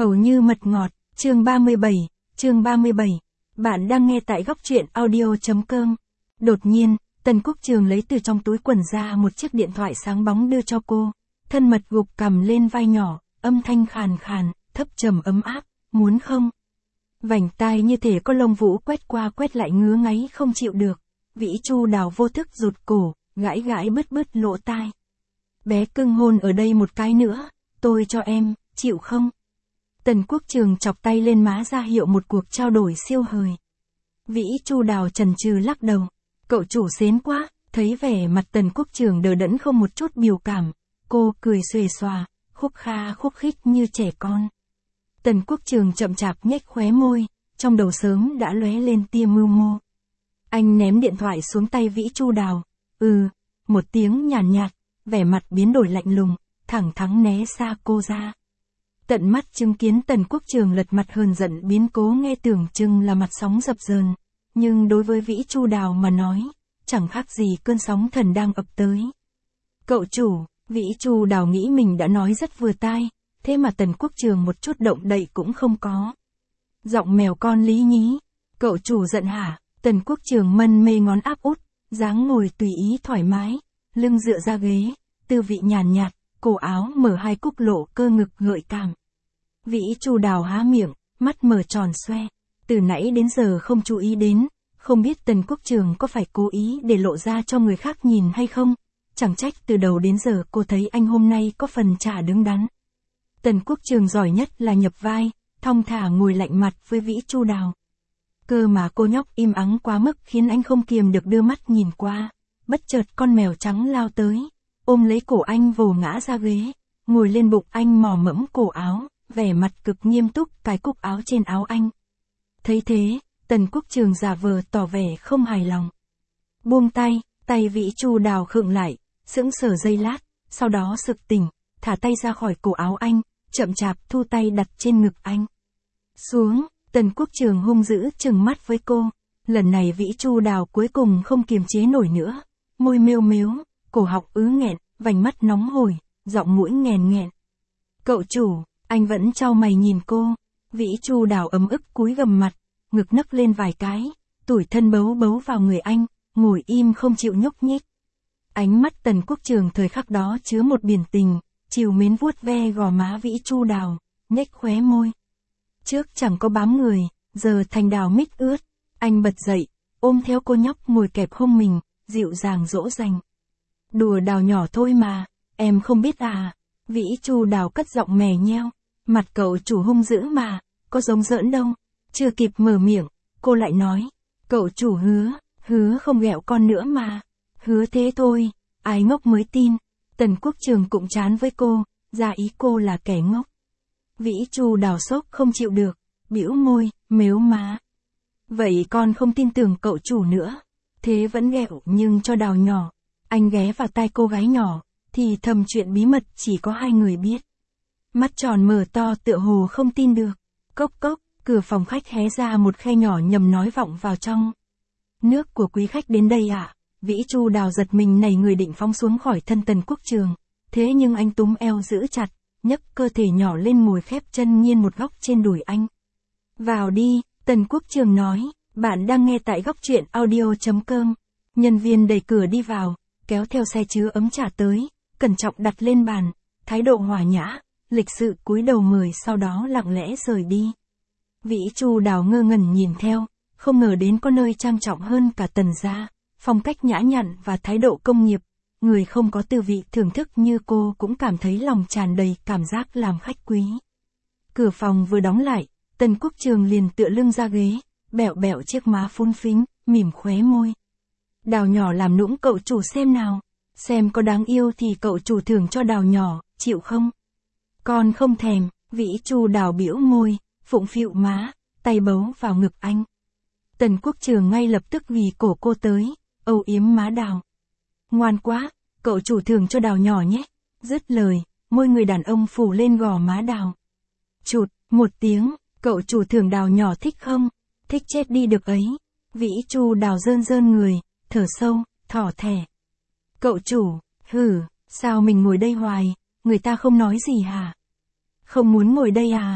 Hầu như mật ngọt, chương 37, Bạn đang nghe tại góc truyện audio.com. Đột nhiên, Tần Quốc Trường lấy từ trong túi quần ra một chiếc điện thoại sáng bóng đưa cho cô. Thân mật gục cằm lên vai nhỏ, âm thanh khàn khàn, thấp trầm ấm áp, muốn không? Vành tai như thể có lông vũ quét qua quét lại ngứa ngáy không chịu được. Vĩ Chu Đào vô thức rụt cổ, gãi gãi bứt bứt lỗ tai. Bé cưng hôn ở đây một cái nữa, tôi cho em, chịu không? Tần Quốc Trường chọc tay lên má ra hiệu một cuộc trao đổi siêu hời. Vĩ Chu Đào chần chừ lắc đầu. Cậu chủ xến quá, thấy vẻ mặt Tần Quốc Trường đờ đẫn không một chút biểu cảm. Cô cười xuề xòa, khúc kha khúc khích như trẻ con. Tần Quốc Trường chậm chạp nhếch khóe môi, trong đầu sớm đã lóe lên tia mưu mô. Anh ném điện thoại xuống tay Vĩ Chu Đào. Một tiếng nhàn nhạt, vẻ mặt biến đổi lạnh lùng, thẳng thắn né xa cô ra. Tận mắt chứng kiến Tần Quốc Trường lật mặt hờn giận biến cố nghe tưởng chừng là mặt sóng dập dờn, nhưng đối với Vĩ Chu Đào mà nói, chẳng khác gì cơn sóng thần đang ập tới. Cậu chủ, Vĩ Chu Đào nghĩ mình đã nói rất vừa tai, thế mà Tần Quốc Trường một chút động đậy cũng không có. Giọng mèo con lý nhí, cậu chủ giận hả? Tần Quốc Trường mân mê ngón áp út, dáng ngồi tùy ý thoải mái, lưng dựa ra ghế, tư vị nhàn nhạt, cổ áo mở hai cúc lộ cơ ngực gợi cảm. Vĩ Chu Đào há miệng, mắt mở tròn xoe, từ nãy đến giờ không chú ý đến, không biết Tần Quốc Trường có phải cố ý để lộ ra cho người khác nhìn hay không, chẳng trách từ đầu đến giờ cô thấy anh hôm nay có phần chả đứng đắn. Tần Quốc Trường giỏi nhất là nhập vai, thong thả ngồi lạnh mặt với Vĩ Chu Đào. Cơ mà cô nhóc im ắng quá mức khiến anh không kiềm được đưa mắt nhìn qua, bất chợt con mèo trắng lao tới, ôm lấy cổ anh vồ ngã ra ghế, ngồi lên bụng anh mò mẫm cổ áo, vẻ mặt cực nghiêm túc cài cúc áo trên áo anh. Thấy thế, Tần Quốc Trường giả vờ tỏ vẻ không hài lòng. Buông tay, tay Vĩ Chu Đào khựng lại, sững sờ giây lát, sau đó sực tỉnh, thả tay ra khỏi cổ áo anh, chậm chạp thu tay đặt trên ngực anh. Xuống, Tần Quốc Trường hung dữ trừng mắt với cô, lần này Vĩ Chu Đào cuối cùng không kiềm chế nổi nữa, môi mêu mếu, cổ họng ứ nghẹn, vành mắt nóng hổi, giọng mũi nghèn nghẹn. Cậu chủ, anh vẫn chau mày nhìn cô. Vĩ Chu Đào ấm ức cúi gầm mặt, ngực nấc lên vài cái, tủi thân bấu bấu vào người anh, ngồi im không chịu nhúc nhích. Ánh mắt Tần Quốc Trường thời khắc đó chứa một biển tình, trìu mến vuốt ve gò má Vĩ Chu Đào, nhếch khóe môi. Trước chẳng có bám người, giờ thành đào mít ướt. Anh bật dậy, ôm theo cô nhóc ngồi kẹp hông mình, dịu dàng dỗ dành. Đùa Đào nhỏ thôi mà, em không biết à? Vĩ Chu Đào cất giọng mè nheo. Mặt cậu chủ hung dữ mà, có giống giỡn đâu. Chưa kịp mở miệng, cô lại nói. Cậu chủ hứa không ghẹo con nữa mà. Hứa thế thôi, ai ngốc mới tin. Tần Quốc Trường cũng chán với cô, ra ý cô là kẻ ngốc. Vĩ Chu Đào sốc không chịu được, bĩu môi, mếu má. Vậy con không tin tưởng cậu chủ nữa. Thế vẫn ghẹo nhưng cho Đào nhỏ. Anh ghé vào tai cô gái nhỏ, thì thầm chuyện bí mật chỉ có hai người biết. Mắt tròn mở to tựa hồ không tin được. Cốc cốc, cửa phòng khách hé ra một khe nhỏ nhầm nói vọng vào trong. Nước của quý khách đến đây ạ. Vĩ Chu Đào giật mình nảy người định phóng xuống khỏi thân Tần Quốc Trường. Thế nhưng anh túm eo giữ chặt, nhấc cơ thể nhỏ lên ngồi khép chân nghiêng một góc trên đùi anh. Vào đi, Tần Quốc Trường nói. Bạn đang nghe tại góc truyện audio.com. Nhân viên đẩy cửa đi vào, kéo theo xe chứa ấm trà tới, cẩn trọng đặt lên bàn, thái độ hòa nhã, lịch sự cúi đầu mời sau đó lặng lẽ rời đi. Vĩ Chu Đào ngơ ngẩn nhìn theo, không ngờ đến có nơi trang trọng hơn cả Tần gia, phong cách nhã nhặn và thái độ công nghiệp, người không có tư vị thưởng thức như cô cũng cảm thấy lòng tràn đầy cảm giác làm khách quý. Cửa phòng vừa đóng lại, Tần Quốc Trường liền tựa lưng ra ghế, bẹo bẹo chiếc má phun phính, mỉm khóe môi. Đào nhỏ làm nũng cậu chủ xem nào, xem có đáng yêu thì cậu chủ thưởng cho Đào nhỏ, chịu không? Con không thèm. Vĩ Chu Đào bĩu môi, phụng phịu má, tay bấu vào ngực anh. Tần Quốc Trường ngay lập tức ghì cổ cô tới, âu yếm má Đào. Ngoan quá, cậu chủ thưởng cho Đào nhỏ nhé. Dứt lời, môi người đàn ông phủ lên gò má Đào. Chụt, một tiếng, cậu chủ thưởng Đào nhỏ thích không? Thích chết đi được ấy. Vĩ Chu Đào rơn rơn người, thở sâu, thỏ thẻ. Cậu chủ, sao mình ngồi đây hoài, người ta không nói gì hả? Không muốn ngồi đây à?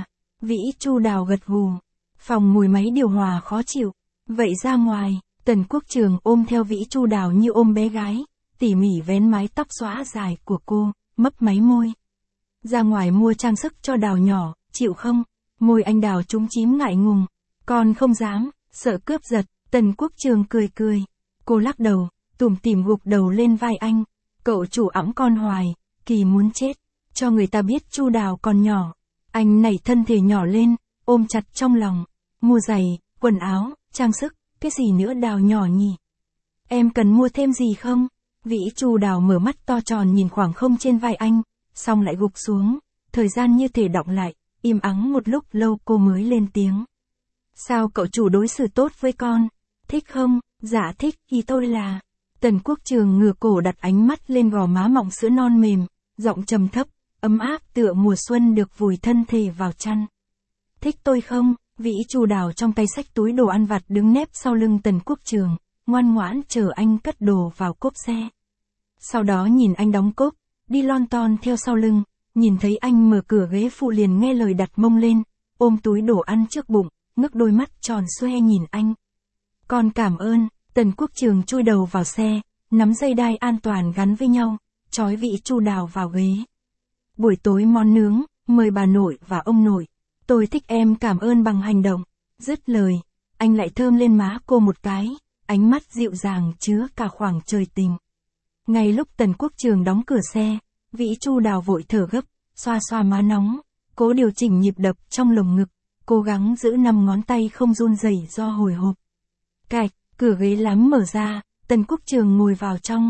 Vĩ Chu Đào gật gù. Phòng mùi máy điều hòa khó chịu. Vậy ra ngoài, Tần Quốc Trường ôm theo Vĩ Chu Đào như ôm bé gái, tỉ mỉ vén mái tóc xõa dài của cô, mấp máy môi. Ra ngoài mua trang sức cho Đào nhỏ, chịu không? Môi anh Đào trúng chím ngại ngùng. Con không dám, sợ cướp giật. Tần Quốc Trường cười cười. Cô lắc đầu, tủm tỉm gục đầu lên vai anh. Cậu chủ ẵm con hoài, kỳ muốn chết. Cho người ta biết Chu Đào còn nhỏ. Anh nảy thân thể nhỏ lên, ôm chặt trong lòng. Mua giày, quần áo, trang sức, cái gì nữa Đào nhỏ nhỉ? Em cần mua thêm gì không? Vĩ Chu Đào mở mắt to tròn nhìn khoảng không trên vai anh, xong lại gục xuống. Thời gian như thể đọng lại, im ắng một lúc lâu cô mới lên tiếng. Sao cậu chủ đối xử tốt với con? Thích không? Dạ thích, ý tôi là... Tần Quốc Trường ngửa cổ đặt ánh mắt lên gò má mọng sữa non mềm, giọng trầm thấp, ấm áp tựa mùa xuân được vùi thân thể vào chăn. Thích tôi không? Vĩ Chu Đào trong tay xách túi đồ ăn vặt đứng nép sau lưng Tần Quốc Trường, ngoan ngoãn chờ anh cất đồ vào cốp xe. Sau đó nhìn anh đóng cốp, đi lon ton theo sau lưng, nhìn thấy anh mở cửa ghế phụ liền nghe lời đặt mông lên, ôm túi đồ ăn trước bụng, ngước đôi mắt tròn xoe nhìn anh. Con cảm ơn. Tần Quốc Trường chui đầu vào xe, nắm dây đai an toàn gắn với nhau, trói Vĩ Chu Đào vào ghế. Buổi tối món nướng, mời bà nội và ông nội. Tôi thích em cảm ơn bằng hành động. Dứt lời, anh lại thơm lên má cô một cái, ánh mắt dịu dàng chứa cả khoảng trời tình. Ngay lúc Tần Quốc Trường đóng cửa xe, Vĩ Chu Đào vội thở gấp, xoa xoa má nóng, cố điều chỉnh nhịp đập trong lồng ngực, cố gắng giữ 5 ngón tay không run rẩy do hồi hộp. Cạch, cửa ghế lắm mở ra, Tần Quốc Trường ngồi vào trong.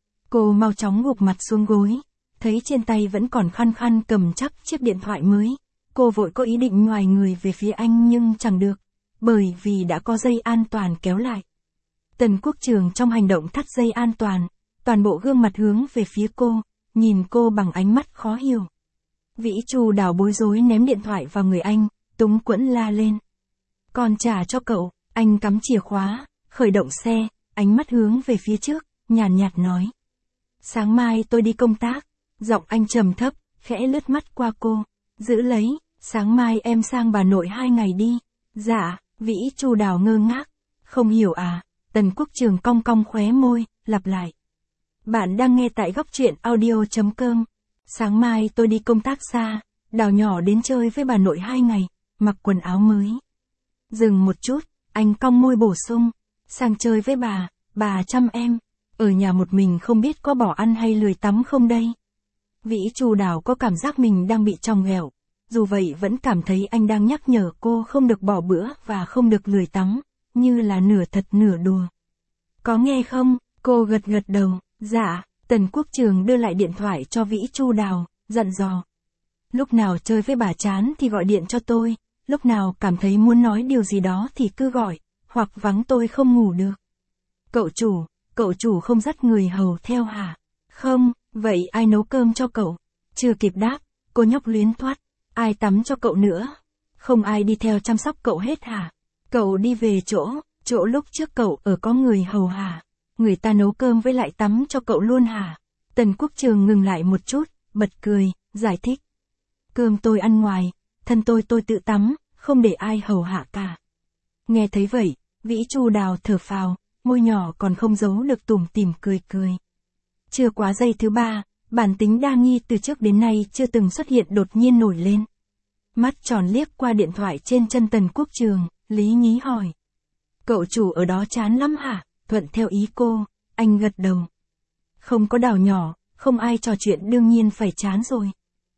Cô mau chóng gục mặt xuống gối, thấy trên tay vẫn còn khăn khăn cầm chắc chiếc điện thoại mới. Cô vội có ý định nhoài người về phía anh nhưng chẳng được, bởi vì đã có dây an toàn kéo lại. Tần Quốc Trường trong hành động thắt dây an toàn bộ gương mặt hướng về phía cô, nhìn cô bằng ánh mắt khó hiểu. Vĩ Chu Đào bối rối ném điện thoại vào người anh, túng quẫn la lên. Còn trả cho cậu, anh cắm chìa khóa, khởi động xe, ánh mắt hướng về phía trước, nhàn nhạt nói. Sáng mai tôi đi công tác, giọng anh trầm thấp, khẽ lướt mắt qua cô, giữ lấy, sáng mai em sang bà nội 2 ngày đi. Dạ, Vĩ Chu Đào ngơ ngác, không hiểu à? Tần Quốc Trường cong cong khóe môi, lặp lại. Bạn đang nghe tại góc truyện audio.com. Sáng mai tôi đi công tác xa, Đào nhỏ đến chơi với bà nội 2 ngày, mặc quần áo mới. Dừng một chút, anh cong môi bổ sung, sang chơi với bà chăm em, ở nhà một mình không biết có bỏ ăn hay lười tắm không đây. Vĩ Chu Đào có cảm giác mình đang bị tròng ghẹo, dù vậy vẫn cảm thấy anh đang nhắc nhở cô không được bỏ bữa và không được lười tắm, như là nửa thật nửa đùa. Có nghe không? Cô gật gật đầu. Dạ. Tần Quốc Trường đưa lại điện thoại cho Vĩ Chu Đào, dặn dò. Lúc nào chơi với bà chán thì gọi điện cho tôi, lúc nào cảm thấy muốn nói điều gì đó thì cứ gọi, hoặc vắng tôi không ngủ được. Cậu chủ không dắt người hầu theo hả? Không, vậy ai nấu cơm cho cậu? Chưa kịp đáp, cô nhóc luyến thoát. Ai tắm cho cậu nữa? Không ai đi theo chăm sóc cậu hết hả? Cậu đi về chỗ lúc trước cậu ở có người hầu hả? Người ta nấu cơm với lại tắm cho cậu luôn hả? Tần Quốc Trường ngừng lại một chút, bật cười, giải thích. Cơm tôi ăn ngoài, thân tôi tự tắm, không để ai hầu hạ cả. Nghe thấy vậy, Vĩ Chu Đào thở phào, môi nhỏ còn không giấu được tủm tỉm cười cười. Chưa quá giây thứ 3, bản tính đa nghi từ trước đến nay chưa từng xuất hiện đột nhiên nổi lên. Mắt tròn liếc qua điện thoại trên chân Tần Quốc Trường, lý nhí hỏi. Cậu chủ ở đó chán lắm hả? Thuận theo ý cô, anh gật đầu. Không có Đào nhỏ, không ai trò chuyện đương nhiên phải chán rồi.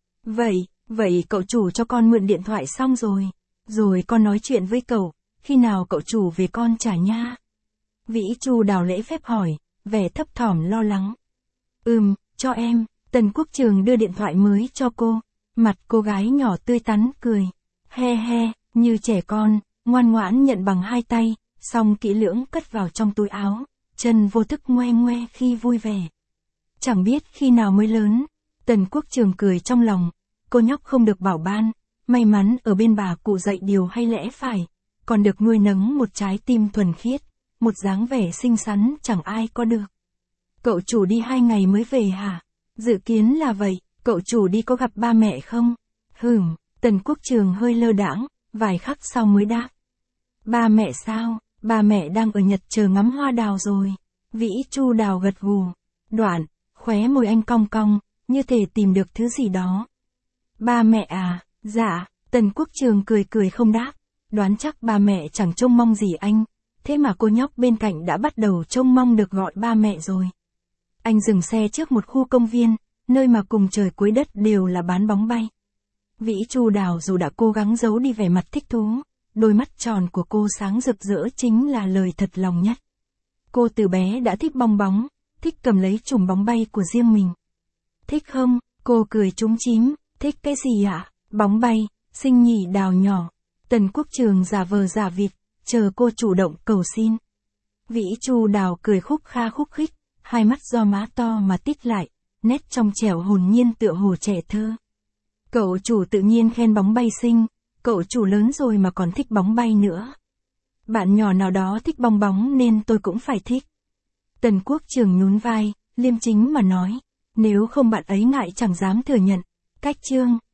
Vậy cậu chủ cho con mượn điện thoại xong rồi. Rồi con nói chuyện với cậu, khi nào cậu chủ về con trả nha. Vĩ Chu Đào lễ phép hỏi, vẻ thấp thỏm lo lắng. Cho em. Tần Quốc Trường đưa điện thoại mới cho cô. Mặt cô gái nhỏ tươi tắn cười. He he, như trẻ con, ngoan ngoãn nhận bằng 2 tay, xong kỹ lưỡng cất vào trong túi áo, chân vô thức ngoe ngoe khi vui vẻ. Chẳng biết khi nào mới lớn. Tần Quốc Trường cười trong lòng, cô nhóc không được bảo ban, may mắn ở bên bà cụ dạy điều hay lẽ phải, còn được nuôi nấng một trái tim thuần khiết, một dáng vẻ xinh xắn chẳng ai có được. Cậu chủ đi 2 ngày mới về hả? Dự kiến là vậy, cậu chủ đi có gặp ba mẹ không? Tần Quốc Trường hơi lơ đãng, vài khắc sau mới đáp. Ba mẹ sao, ba mẹ đang ở Nhật chờ ngắm hoa đào rồi. Vĩ Chu Đào gật gù. Đoạn, khóe môi anh cong cong, như thể tìm được thứ gì đó. Ba mẹ à, dạ, Tần Quốc Trường cười cười không đáp. Đoán chắc ba mẹ chẳng trông mong gì anh. Thế mà cô nhóc bên cạnh đã bắt đầu trông mong được gọi ba mẹ rồi. Anh dừng xe trước một khu công viên, nơi mà cùng trời cuối đất đều là bán bóng bay. Vĩ Chu Đào dù đã cố gắng giấu đi vẻ mặt thích thú, đôi mắt tròn của cô sáng rực rỡ chính là lời thật lòng nhất. Cô từ bé đã thích bong bóng, thích cầm lấy chùm bóng bay của riêng mình. Thích không? Cô cười trúng chím, thích cái gì ạ? Bóng bay, xinh nhỉ Đào nhỏ. Tần Quốc Trường giả vờ giả vịt, chờ cô chủ động cầu xin. Vĩ Chu Đào cười khúc kha khúc khích, hai mắt do má to mà tít lại, nét trong trẻo hồn nhiên tựa hồ trẻ thơ. Cậu chủ tự nhiên khen bóng bay xinh, cậu chủ lớn rồi mà còn thích bóng bay nữa. Bạn nhỏ nào đó thích bong bóng nên tôi cũng phải thích. Tần Quốc Trường nhún vai, liêm chính mà nói, nếu không bạn ấy ngại chẳng dám thừa nhận. Cách chương